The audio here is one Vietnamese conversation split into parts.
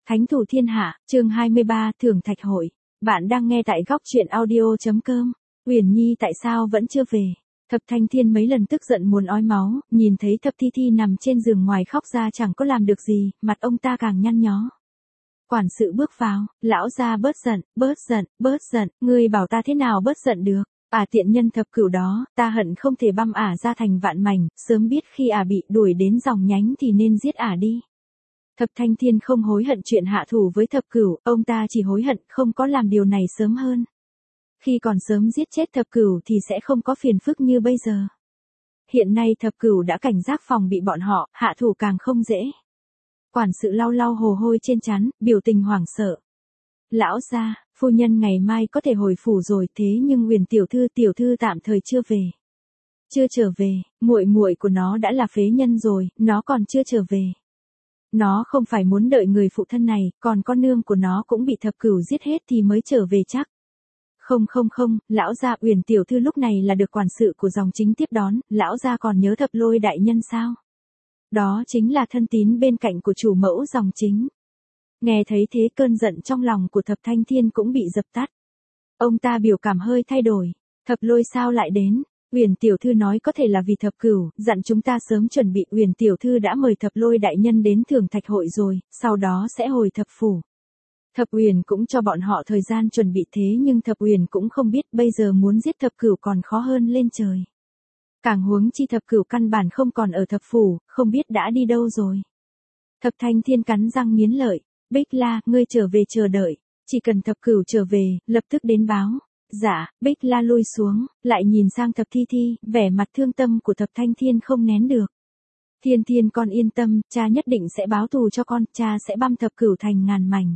Thánh thủ thiên hạ, chương 23, thưởng thạch hội. Bạn đang nghe tại góc truyện audio.com. Uyển Nhi tại sao vẫn chưa về? Thập Thanh Thiên mấy lần tức giận muốn ói máu, nhìn thấy Thập Thi Thi nằm trên giường ngoài khóc ra chẳng có làm được gì, mặt ông ta càng nhăn nhó. Quản sự bước vào, lão gia bớt giận, ngươi bảo ta thế nào bớt giận được? Tiện nhân thập cửu đó, ta hận không thể băm ra thành vạn mảnh, sớm biết khi bị đuổi đến dòng nhánh thì nên giết đi. Thập Thanh Thiên không hối hận chuyện hạ thủ với thập cửu, ông ta chỉ hối hận không có làm điều này sớm hơn. Khi còn sớm giết chết thập cửu thì sẽ không có phiền phức như bây giờ. Hiện nay thập cửu đã cảnh giác phòng bị bọn họ, hạ thủ càng không dễ. Quản sự lau lau hồ hôi trên trán, biểu tình hoảng sợ. Lão gia, phu nhân ngày mai có thể hồi phủ rồi, thế nhưng Uyển tiểu thư tạm thời chưa về. Chưa trở về, muội muội của nó đã là phế nhân rồi, nó còn chưa trở về. Nó không phải muốn đợi người phụ thân này, còn con nương của nó cũng bị thập cửu giết hết thì mới trở về chắc. Không, lão gia, Uyển tiểu thư lúc này là được quản sự của dòng chính tiếp đón, lão gia còn nhớ Thập Lôi đại nhân sao? Đó chính là thân tín bên cạnh của chủ mẫu dòng chính. Nghe thấy thế cơn giận trong lòng của Thập Thanh Thiên cũng bị dập tắt. Ông ta biểu cảm hơi thay đổi. Thập Lôi sao lại đến? Uyển tiểu thư nói có thể là vì thập cửu, dặn chúng ta sớm chuẩn bị. Uyển tiểu thư đã mời Thập Lôi đại nhân đến thưởng thạch hội rồi, sau đó sẽ hồi thập phủ. Thập Uyển cũng cho bọn họ thời gian chuẩn bị, thế nhưng Thập Uyển cũng không biết bây giờ muốn giết thập cửu còn khó hơn lên trời. Càng huống chi thập cửu căn bản không còn ở thập phủ, không biết đã đi đâu rồi. Thập Thanh Thiên cắn răng nghiến lợi. Bích La, ngươi trở về chờ đợi, chỉ cần thập cửu trở về, lập tức đến báo. Dạ, Bích La lui xuống, lại nhìn sang Thập Thi Thi, vẻ mặt thương tâm của Thập Thanh Thiên không nén được. Thiên con yên tâm, cha nhất định sẽ báo thù cho con, cha sẽ băm thập cửu thành ngàn mảnh.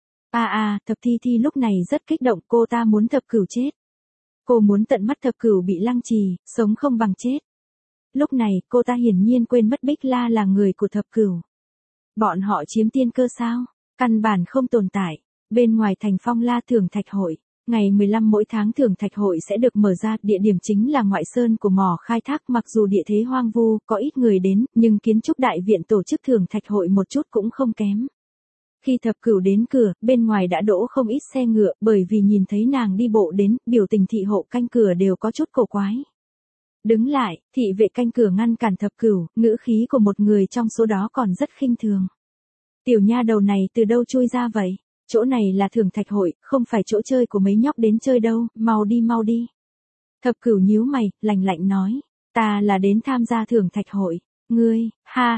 Thập Thi Thi lúc này rất kích động, cô ta muốn thập cửu chết. Cô muốn tận mắt thập cửu bị lăng trì, sống không bằng chết. Lúc này, cô ta hiển nhiên quên mất Bích La là người của thập cửu. Bọn họ chiếm tiên cơ sao? Căn bản không tồn tại. Bên ngoài thành Phong La thưởng thạch hội, ngày 15 mỗi tháng thưởng thạch hội sẽ được mở ra, địa điểm chính là ngoại sơn của mỏ khai thác. Mặc dù địa thế hoang vu, có ít người đến, nhưng kiến trúc đại viện tổ chức thưởng thạch hội một chút cũng không kém. Khi thập cửu đến cửa, bên ngoài đã đỗ không ít xe ngựa, bởi vì nhìn thấy nàng đi bộ đến, biểu tình thị hộ canh cửa đều có chút cổ quái. Đứng lại, thị vệ canh cửa ngăn cản thập cửu, ngữ khí của một người trong số đó còn rất khinh thường. Tiểu nha đầu này từ đâu chui ra vậy? Chỗ này là thưởng thạch hội, không phải chỗ chơi của mấy nhóc đến chơi đâu, mau đi. Thập cửu nhíu mày, lạnh nói, ta là đến tham gia thưởng thạch hội, ngươi, ha,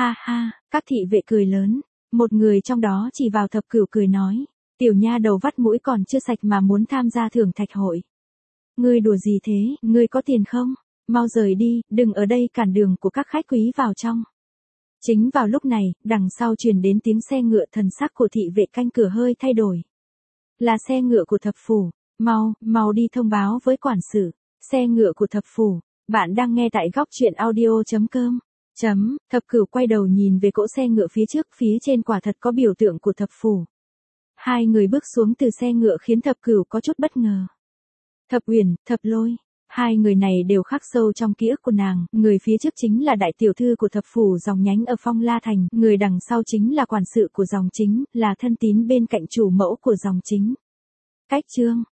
các thị vệ cười lớn, một người trong đó chỉ vào thập cửu cười nói, tiểu nha đầu vắt mũi còn chưa sạch mà muốn tham gia thưởng thạch hội. Ngươi đùa gì thế, ngươi có tiền không? Mau rời đi, đừng ở đây cản đường của các khách quý vào trong. Chính vào lúc này, đằng sau truyền đến tiếng xe ngựa, thần sắc của thị vệ canh cửa hơi thay đổi. Là xe ngựa của thập phủ, mau đi thông báo với quản sự, xe ngựa của thập phủ, bạn đang nghe tại góc truyện audio.com. Thập cửu quay đầu nhìn về cỗ xe ngựa phía trước, phía trên quả thật có biểu tượng của thập phủ. Hai người bước xuống từ xe ngựa khiến thập cửu có chút bất ngờ. Thập Uyển, Thập Lôi. Hai người này đều khắc sâu trong ký ức của nàng, người phía trước chính là đại tiểu thư của thập phủ dòng nhánh ở Phong La Thành, người đằng sau chính là quản sự của dòng chính, là thân tín bên cạnh chủ mẫu của dòng chính. Cách chương,